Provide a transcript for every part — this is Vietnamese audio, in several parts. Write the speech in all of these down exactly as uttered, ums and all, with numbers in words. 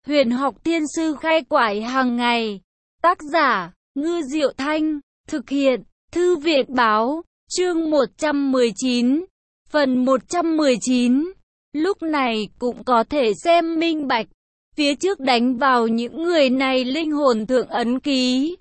Huyền học thiên sư khai quải hàng ngày. Tác giả, Ngư Diệu Thanh. Thực hiện, Thư viện báo. Chương một trăm mười chín. Phần một trăm mười chín. Lúc này cũng có thể xem minh bạch. Phía trước đánh vào những người này linh hồn thượng ấn ký.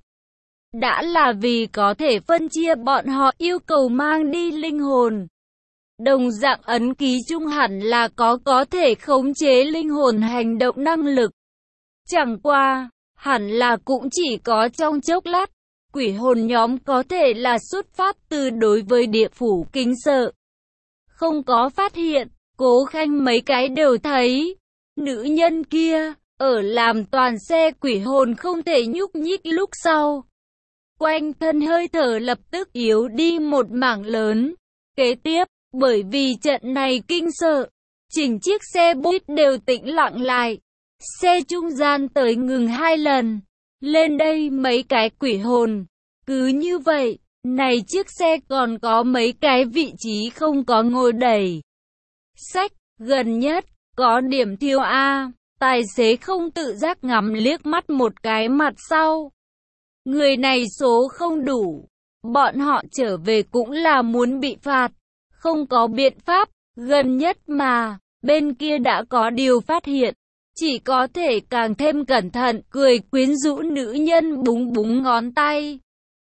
Đã là vì có thể phân chia bọn họ yêu cầu mang đi linh hồn. Đồng dạng ấn ký chung hẳn là có có thể khống chế linh hồn hành động năng lực. Chẳng qua, hẳn là cũng chỉ có trong chốc lát. Quỷ hồn nhóm có thể là xuất phát từ đối với địa phủ kính sợ. Không có phát hiện, Cố Khanh mấy cái đều thấy. Nữ nhân kia, ở làm toàn xe quỷ hồn không thể nhúc nhích lúc sau. Quanh thân hơi thở lập tức yếu đi một mảng lớn. Kế tiếp, bởi vì trận này kinh sợ, chỉnh chiếc xe buýt đều tĩnh lặng lại. Xe trung gian tới ngừng hai lần. Lên đây mấy cái quỷ hồn. Cứ như vậy, này chiếc xe còn có mấy cái vị trí không có ngồi đẩy. Sách, gần nhất, có điểm thiêu A. Tài xế không tự giác ngắm liếc mắt một cái mặt sau. Người này số không đủ. Bọn họ trở về cũng là muốn bị phạt. Không có biện pháp, gần nhất mà, bên kia đã có điều phát hiện. Chỉ có thể càng thêm cẩn thận, cười quyến rũ nữ nhân búng búng ngón tay.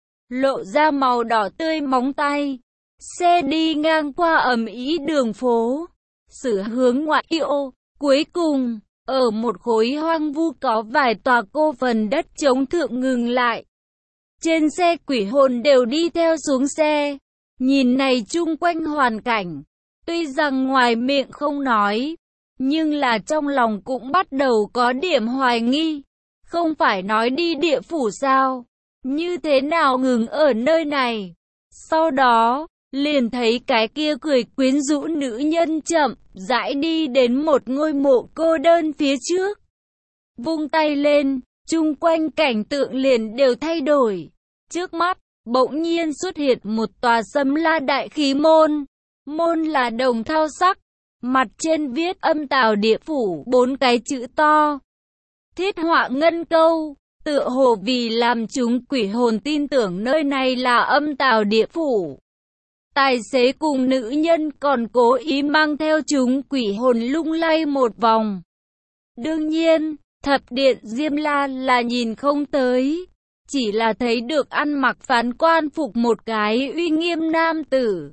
Lộ ra màu đỏ tươi móng tay. Xe đi ngang qua ầm ĩ đường phố. Xử hướng ngoại ô. Cuối cùng, ở một khối hoang vu có vài tòa cô phần đất trống thượng ngừng lại. Trên xe quỷ hồn đều đi theo xuống xe. Nhìn này chung quanh hoàn cảnh. Tuy rằng ngoài miệng không nói, nhưng là trong lòng cũng bắt đầu có điểm hoài nghi. Không phải nói đi địa phủ sao? Như thế nào ngừng ở nơi này? Sau đó, liền thấy cái kia cười quyến rũ nữ nhân chậm rãi đi đến một ngôi mộ cô đơn phía trước. Vung tay lên, chung quanh cảnh tượng liền đều thay đổi. Trước mắt, bỗng nhiên xuất hiện một tòa Sâm La đại khí môn. Môn là đồng thau sắc, mặt trên viết âm tào địa phủ bốn cái chữ to. Thiết họa ngân câu, tựa hồ vì làm chúng quỷ hồn tin tưởng nơi này là âm tào địa phủ. Tài xế cùng nữ nhân còn cố ý mang theo chúng quỷ hồn lung lay một vòng. Đương nhiên, thập điện Diêm La là nhìn không tới. Chỉ là thấy được ăn mặc phán quan phục một cái uy nghiêm nam tử.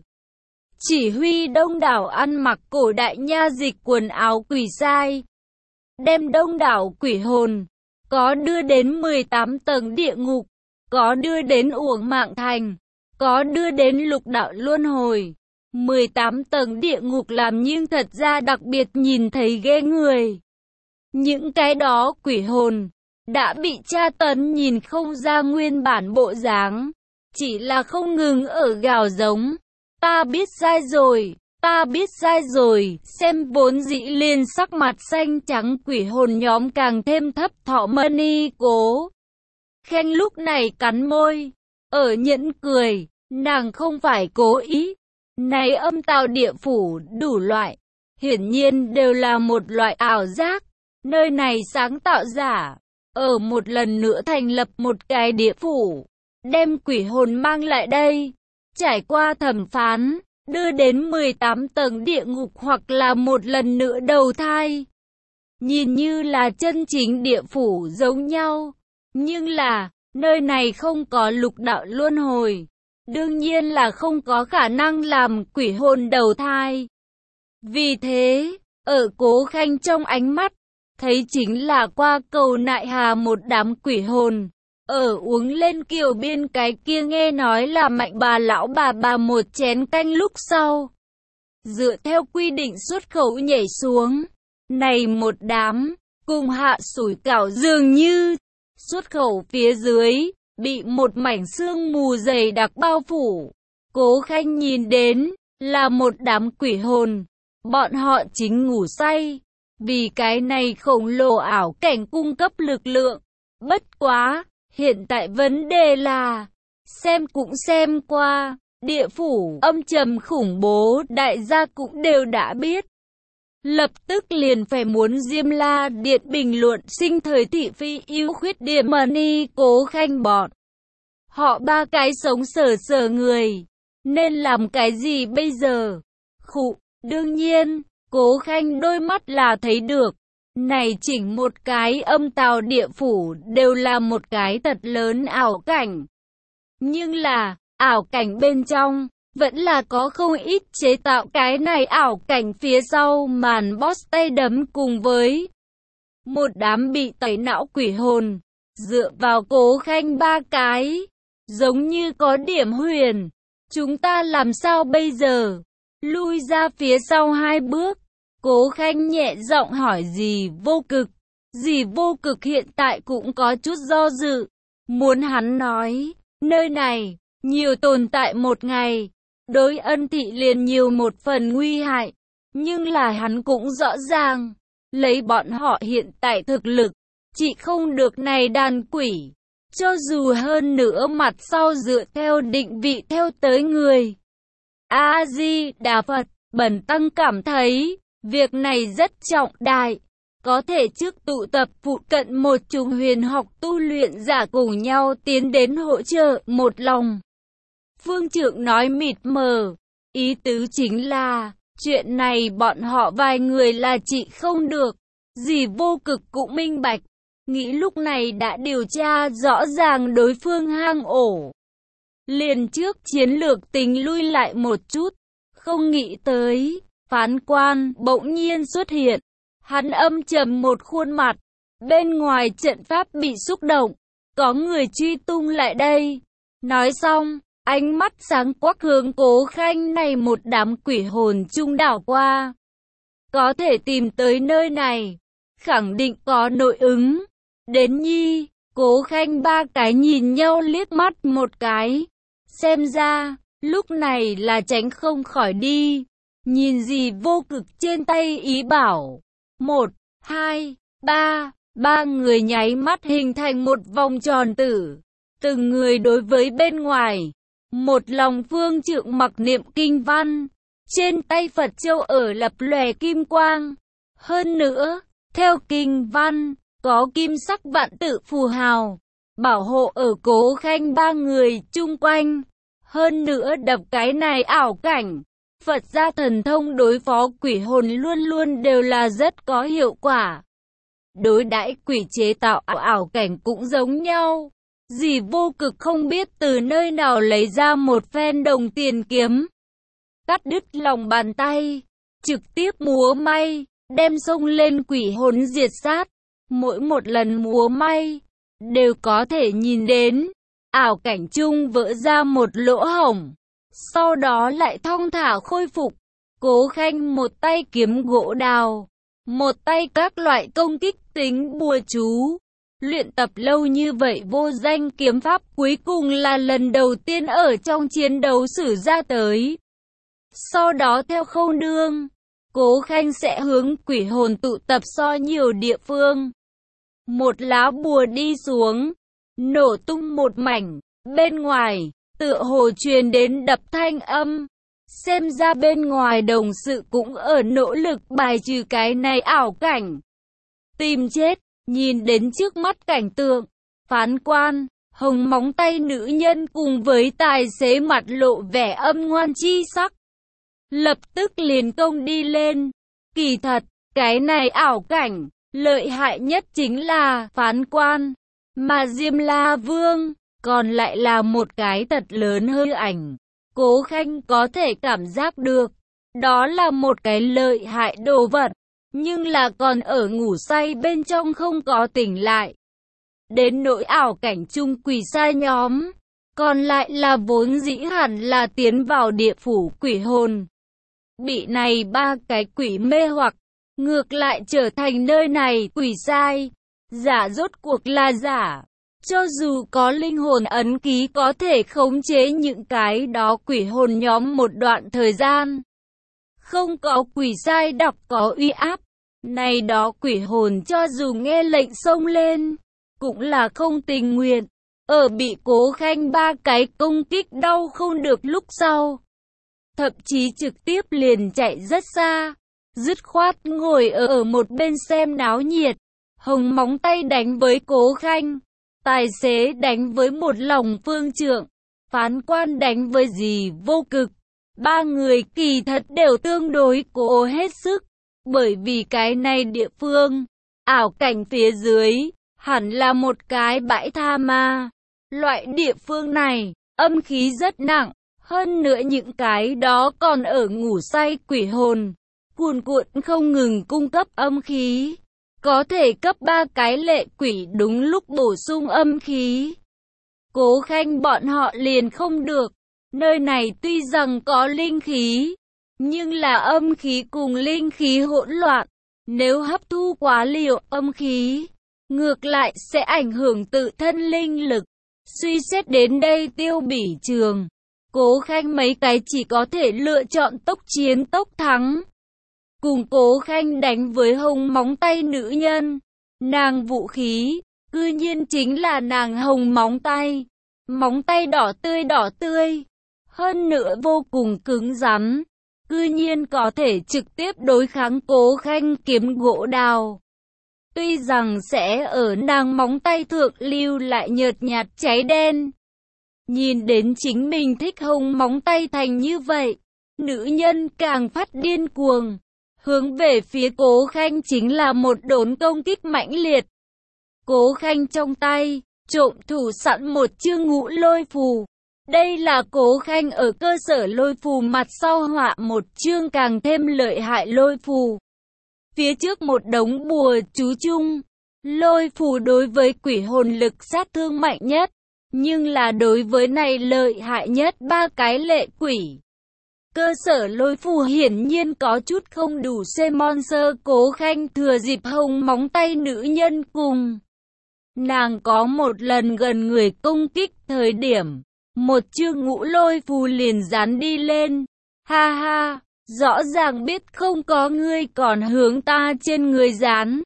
Chỉ huy đông đảo ăn mặc cổ đại nha dịch quần áo quỷ sai. Đem đông đảo quỷ hồn. Có đưa đến mười tám tầng địa ngục. Có đưa đến uổng mạng thành. Có đưa đến lục đạo luân hồi. mười tám tầng địa ngục làm nhưng thật ra đặc biệt nhìn thấy ghê người. Những cái đó quỷ hồn đã bị tra tấn nhìn không ra nguyên bản bộ dáng. Chỉ là không ngừng ở gào giống. Ta biết sai rồi, ta biết sai rồi. Xem vốn dĩ liền sắc mặt xanh trắng quỷ hồn nhóm càng thêm thấp thọ mani Cố Khanh lúc này cắn môi, ở nhẫn cười. Nàng không phải cố ý. Này âm tào địa phủ đủ loại, hiển nhiên đều là một loại ảo giác. Nơi này sáng tạo giả, ở một lần nữa thành lập một cái địa phủ, đem quỷ hồn mang lại đây, trải qua thẩm phán, đưa đến mười tám tầng địa ngục hoặc là một lần nữa đầu thai. Nhìn như là chân chính địa phủ giống nhau, nhưng là, nơi này không có lục đạo luân hồi. Đương nhiên là không có khả năng làm quỷ hồn đầu thai. Vì thế, ở Cố Khanh trong ánh mắt, thấy chính là qua cầu nại hà một đám quỷ hồn. Ở uống lên kiều biên cái kia nghe nói là mạnh bà lão bà bà một chén canh lúc sau. Dựa theo quy định xuất khẩu nhảy xuống. Này một đám, cùng hạ sủi cảo dường như, xuất khẩu phía dưới, bị một mảnh sương mù dày đặc bao phủ. Cố Khanh nhìn đến, là một đám quỷ hồn. Bọn họ chính ngủ say. Vì cái này khổng lồ ảo cảnh cung cấp lực lượng. Bất quá, hiện tại vấn đề là, xem cũng xem qua, địa phủ âm trầm khủng bố đại gia cũng đều đã biết. lập tức liền phải muốn Diêm La Điện bình luận sinh thời thị phi ưu khuyết điểm mà ni Cố Khanh bọn. Họ ba cái sống sờ sờ người, nên làm cái gì bây giờ? Khụ, đương nhiên, Cố Khanh đôi mắt là thấy được. Này chỉnh một cái âm tào địa phủ đều là một cái thật lớn ảo cảnh. Nhưng là, ảo cảnh bên trong, vẫn là có không ít chế tạo cái này ảo cảnh phía sau màn boss tay đấm cùng với một đám bị tẩy não quỷ hồn, dựa vào Cố Khanh ba cái, giống như có điểm huyền. Chúng ta làm sao bây giờ? Lui ra phía sau hai bước, Cố Khanh nhẹ giọng hỏi dì Vô Cực. Dì Vô Cực hiện tại cũng có chút do dự, muốn hắn nói, nơi này, nhiều tồn tại một ngày, đối Ân Thị liền nhiều một phần nguy hại, nhưng là hắn cũng rõ ràng, lấy bọn họ hiện tại thực lực, chỉ không được này đàn quỷ, cho dù hơn nữa mặt sau dựa theo định vị theo tới người. A-di-đà Phật, Bần tăng cảm thấy, việc này rất trọng đại, có thể trước tụ tập phụ cận một chùm huyền học tu luyện giả cùng nhau tiến đến hỗ trợ một lòng. Phương Trượng nói mịt mờ, ý tứ chính là, chuyện này bọn họ vài người là trị không được. Dì Vô Cực cũng minh bạch, nghĩ lúc này đã điều tra rõ ràng đối phương hang ổ. Liền trước chiến lược tính lui lại một chút, không nghĩ tới, phán quan bỗng nhiên xuất hiện. Hắn âm trầm một khuôn mặt, bên ngoài trận pháp bị xúc động, có người truy tung lại đây. Nói xong, ánh mắt sáng quắc hướng Cố Khanh này một đám quỷ hồn trung đảo qua. Có thể tìm tới nơi này, khẳng định có nội ứng. Đến nhi, Cố Khanh ba cái nhìn nhau liếc mắt một cái. Xem ra, lúc này là tránh không khỏi đi. Nhìn gì Vô Cực trên tay ý bảo. Một, hai, ba, ba người nháy mắt hình thành một vòng tròn tử. Từng người đối với bên ngoài. Một lòng Phương Trượng mặc niệm kinh văn. Trên tay Phật châu ở lập lòe kim quang. Hơn nữa, theo kinh văn, có kim sắc vạn tự phù hào. Bảo hộ ở Cố Khanh ba người chung quanh. Hơn nữa đập cái này ảo cảnh. Phật gia thần thông đối phó quỷ hồn luôn luôn đều là rất có hiệu quả. Đối đãi quỷ chế tạo ảo, ảo cảnh cũng giống nhau. Dì Vô Cực không biết từ nơi nào lấy ra một phen đồng tiền kiếm. Cắt đứt lòng bàn tay, trực tiếp múa may, đem xông lên quỷ hồn diệt sát. Mỗi một lần múa may, đều có thể nhìn đến, ảo cảnh chung vỡ ra một lỗ hổng. Sau đó lại thong thả khôi phục. Cố Khanh một tay kiếm gỗ đào, một tay các loại công kích tính bùa chú. Luyện tập lâu như vậy vô danh kiếm pháp cuối cùng là lần đầu tiên ở trong chiến đấu sử ra tới. Sau đó theo khâu đương, Cố Khanh sẽ hướng quỷ hồn tụ tập so nhiều địa phương. Một lá bùa đi xuống, nổ tung một mảnh, bên ngoài, tựa hồ truyền đến đập thanh âm. Xem ra bên ngoài đồng sự cũng ở nỗ lực bài trừ cái này ảo cảnh. Tìm chết, nhìn đến trước mắt cảnh tượng, phán quan, hồng móng tay nữ nhân cùng với tài xế mặt lộ vẻ âm ngoan chi sắc. Lập tức liền công đi lên. Kỳ thật, cái này ảo cảnh, lợi hại nhất chính là phán quan, mà Diêm La Vương, còn lại là một cái thật lớn hư ảnh. Cố Khanh có thể cảm giác được, đó là một cái lợi hại đồ vật, nhưng là còn ở ngủ say bên trong không có tỉnh lại. Đến nỗi ảo cảnh chung quỷ sai nhóm, còn lại là vốn dĩ hẳn là tiến vào địa phủ quỷ hồn. Bị này ba cái quỷ mê hoặc, ngược lại trở thành nơi này quỷ sai. Giả rốt cuộc là giả. Cho dù có linh hồn ấn ký có thể khống chế những cái đó quỷ hồn nhóm một đoạn thời gian. Không có quỷ sai đọc có uy áp. Này đó quỷ hồn cho dù nghe lệnh xông lên, cũng là không tình nguyện. Ở bị Cố Khanh ba cái công kích đau không được lúc sau. Thậm chí trực tiếp liền chạy rất xa. dứt khoát ngồi ở, ở một bên xem náo nhiệt. Hồng móng tay đánh với Cố Khanh, tài xế đánh với một lòng phương trượng, phán quan đánh với dì Vô Cực. Ba người kỳ thật đều tương đối cố hết sức, bởi vì cái này địa phương, ảo cảnh phía dưới, hẳn là một cái bãi tha ma. Loại địa phương này, âm khí rất nặng, hơn nữa những cái đó còn ở ngủ say quỷ hồn, cuồn cuộn không ngừng cung cấp âm khí. Có thể cấp ba cái lệ quỷ đúng lúc bổ sung âm khí. Cố Khanh bọn họ liền không được. Nơi này tuy rằng có linh khí, nhưng là âm khí cùng linh khí hỗn loạn. Nếu hấp thu quá liều âm khí, ngược lại sẽ ảnh hưởng tự thân linh lực. Suy xét đến đây Tiêu Bỉ Trường, Cố Khanh mấy cái chỉ có thể lựa chọn tốc chiến tốc thắng. Cùng Cố Khanh đánh với hồng móng tay nữ nhân. Nàng vũ khí, cư nhiên chính là nàng hồng móng tay. Móng tay đỏ tươi đỏ tươi. Hơn nữa vô cùng cứng rắn. Cư nhiên có thể trực tiếp đối kháng Cố Khanh kiếm gỗ đào. Tuy rằng sẽ ở nàng móng tay thượng lưu lại nhợt nhạt cháy đen. Nhìn đến chính mình thích hồng móng tay thành như vậy, nữ nhân càng phát điên cuồng. Hướng về phía Cố Khanh chính là một đốn công kích mãnh liệt. Cố Khanh trong tay, trộm thủ sẵn một chương ngũ lôi phù. Đây là Cố Khanh ở cơ sở lôi phù mặt sau họa một chương càng thêm lợi hại lôi phù. Phía trước một đống bùa chú chung. Lôi phù đối với quỷ hồn lực sát thương mạnh nhất, nhưng là đối với này lợi hại nhất ba cái lệ quỷ. Cơ sở lôi phù hiển nhiên có chút không đủ xem monster. Cố Khanh thừa dịp hồng móng tay nữ nhân cùng nàng có một lần gần người công kích thời điểm, một chương ngũ lôi phù liền dán đi lên. Ha ha, rõ ràng biết không có ngươi còn hướng ta trên người dán.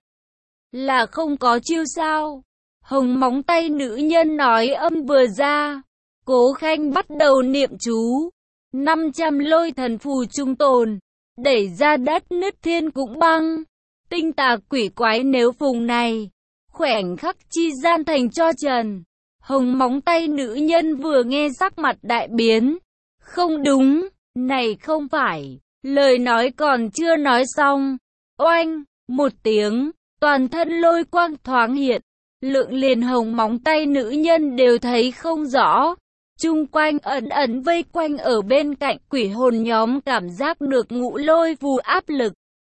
Là không có chiêu sao? Hồng móng tay nữ nhân nói âm vừa ra, Cố Khanh bắt đầu niệm chú. năm trăm lôi thần phù trung tồn, đẩy ra đất nứt thiên cũng băng. Tinh tà quỷ quái nếu phùng này, khoảnh khắc chi gian thành cho trần. Hồng móng tay nữ nhân vừa nghe sắc mặt đại biến. Không đúng, này không phải. Lời nói còn chưa nói xong. Oanh, một tiếng, toàn thân lôi quang thoáng hiện. Lượng liền hồng móng tay nữ nhân đều thấy không rõ. Chung quanh ẩn ẩn vây quanh ở bên cạnh quỷ hồn nhóm cảm giác được ngũ lôi phù áp lực.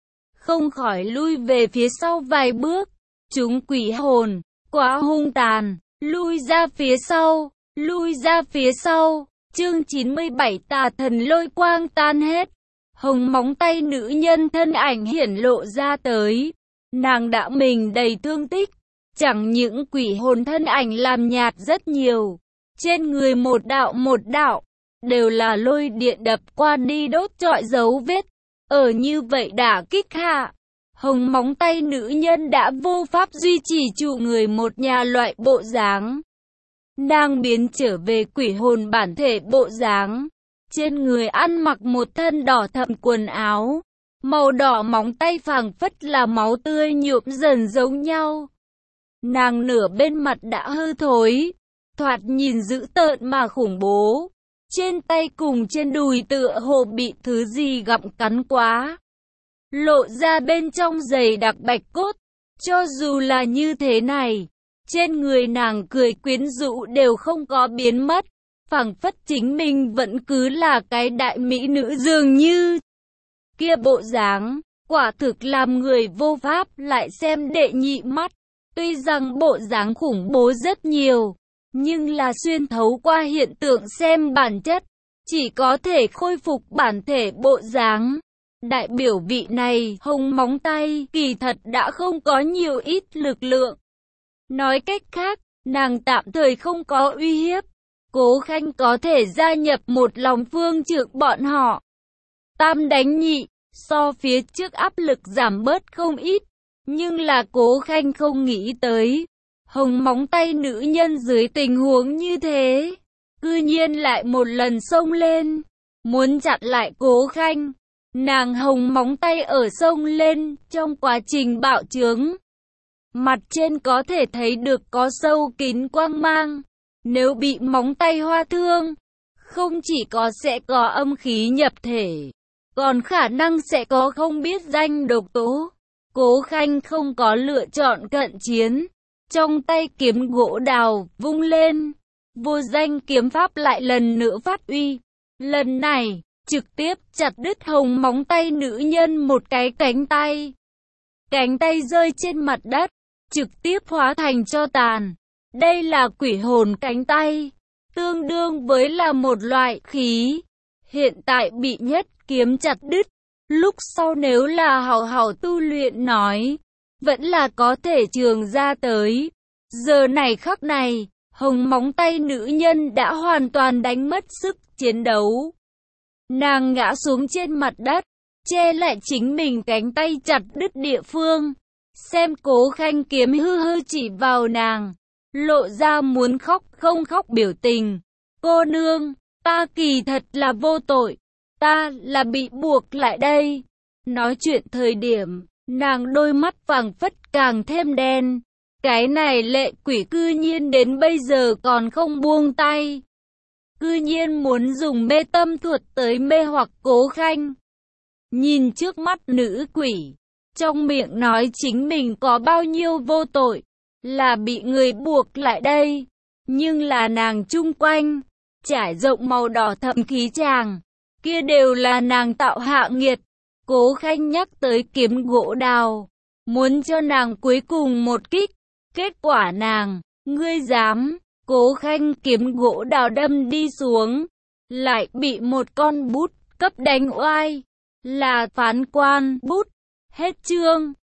Không khỏi lui về phía sau vài bước. Chúng quỷ hồn, quá hung tàn, lui ra phía sau, lui ra phía sau. Chương chín mươi bảy tà thần lôi quang tan hết. Hồng móng tay nữ nhân thân ảnh hiển lộ ra tới. Nàng đã mình đầy thương tích. Chẳng những quỷ hồn thân ảnh làm nhạt rất nhiều. Trên người một đạo một đạo, đều là lôi điện đập qua đi đốt trọi dấu vết. Ở như vậy đả kích hạ, hồng móng tay nữ nhân đã vô pháp duy trì trụ người một nhà loại bộ dáng. Nàng biến trở về quỷ hồn bản thể bộ dáng. Trên người ăn mặc một thân đỏ thẫm quần áo. Màu đỏ móng tay phảng phất là máu tươi nhuộm dần giống nhau. Nàng nửa bên mặt đã hư thối. Thoạt nhìn dữ tợn mà khủng bố. Trên tay cùng trên đùi tựa hồ bị thứ gì gặm cắn quá. Lộ ra bên trong giày đặc bạch cốt. Cho dù là như thế này, trên người nàng cười quyến rũ đều không có biến mất. Phảng phất chính mình vẫn cứ là cái đại mỹ nữ dường như. Kia bộ dáng, quả thực làm người vô pháp lại xem đệ nhị mắt. Tuy rằng bộ dáng khủng bố rất nhiều, nhưng là xuyên thấu qua hiện tượng xem bản chất, chỉ có thể khôi phục bản thể bộ dáng. Đại biểu vị này, hồng móng tay, kỳ thật đã không có nhiều ít lực lượng. Nói cách khác, nàng tạm thời không có uy hiếp. Cố Khanh có thể gia nhập một lòng phương trượng bọn họ. Tam đánh nhị, so phía trước áp lực giảm bớt không ít. Nhưng là Cố Khanh không nghĩ tới. Hồng móng tay nữ nhân dưới tình huống như thế, cư nhiên lại một lần xông lên, muốn chặn lại Cố Khanh. Nàng hồng móng tay ở sông lên, trong quá trình bạo trướng. Mặt trên có thể thấy được có sâu kín quang mang. Nếu bị móng tay hoa thương, không chỉ có sẽ có âm khí nhập thể, còn khả năng sẽ có không biết danh độc tố. Cố Khanh không có lựa chọn cận chiến. Trong tay kiếm gỗ đào vung lên, vô danh kiếm pháp lại lần nữa phát uy. Lần này, trực tiếp chặt đứt hồng móng tay nữ nhân một cái cánh tay. Cánh tay rơi trên mặt đất, trực tiếp hóa thành tro tàn. Đây là quỷ hồn cánh tay, tương đương với là một loại khí. Hiện tại bị nhất kiếm chặt đứt, lúc sau nếu là hảo hảo tu luyện nói, vẫn là có thể trường ra tới. Giờ này khắc này, hồng móng tay nữ nhân đã hoàn toàn đánh mất sức chiến đấu. Nàng ngã xuống trên mặt đất, che lại chính mình cánh tay chặt đứt địa phương. Xem Cố Khanh kiếm hư hư chỉ vào nàng, lộ ra muốn khóc không khóc biểu tình. Cô nương, ta kỳ thật là vô tội, ta là bị buộc lại đây. Nói chuyện thời điểm, nàng đôi mắt vàng phất càng thêm đen. Cái này lệ quỷ cư nhiên đến bây giờ còn không buông tay. Cư nhiên muốn dùng mê tâm thuật tới mê hoặc Cố Khanh. Nhìn trước mắt nữ quỷ, trong miệng nói chính mình có bao nhiêu vô tội, là bị người buộc lại đây. Nhưng là nàng chung quanh, trải rộng màu đỏ thẫm khí chàng, kia đều là nàng tạo hạ nghiệt. Cố Khanh nhắc tới kiếm gỗ đào, muốn cho nàng cuối cùng một kích. Kết quả nàng, ngươi dám, Cố Khanh kiếm gỗ đào đâm đi xuống, lại bị một con bút cấp đánh oai, là phán quan bút. Hết chương.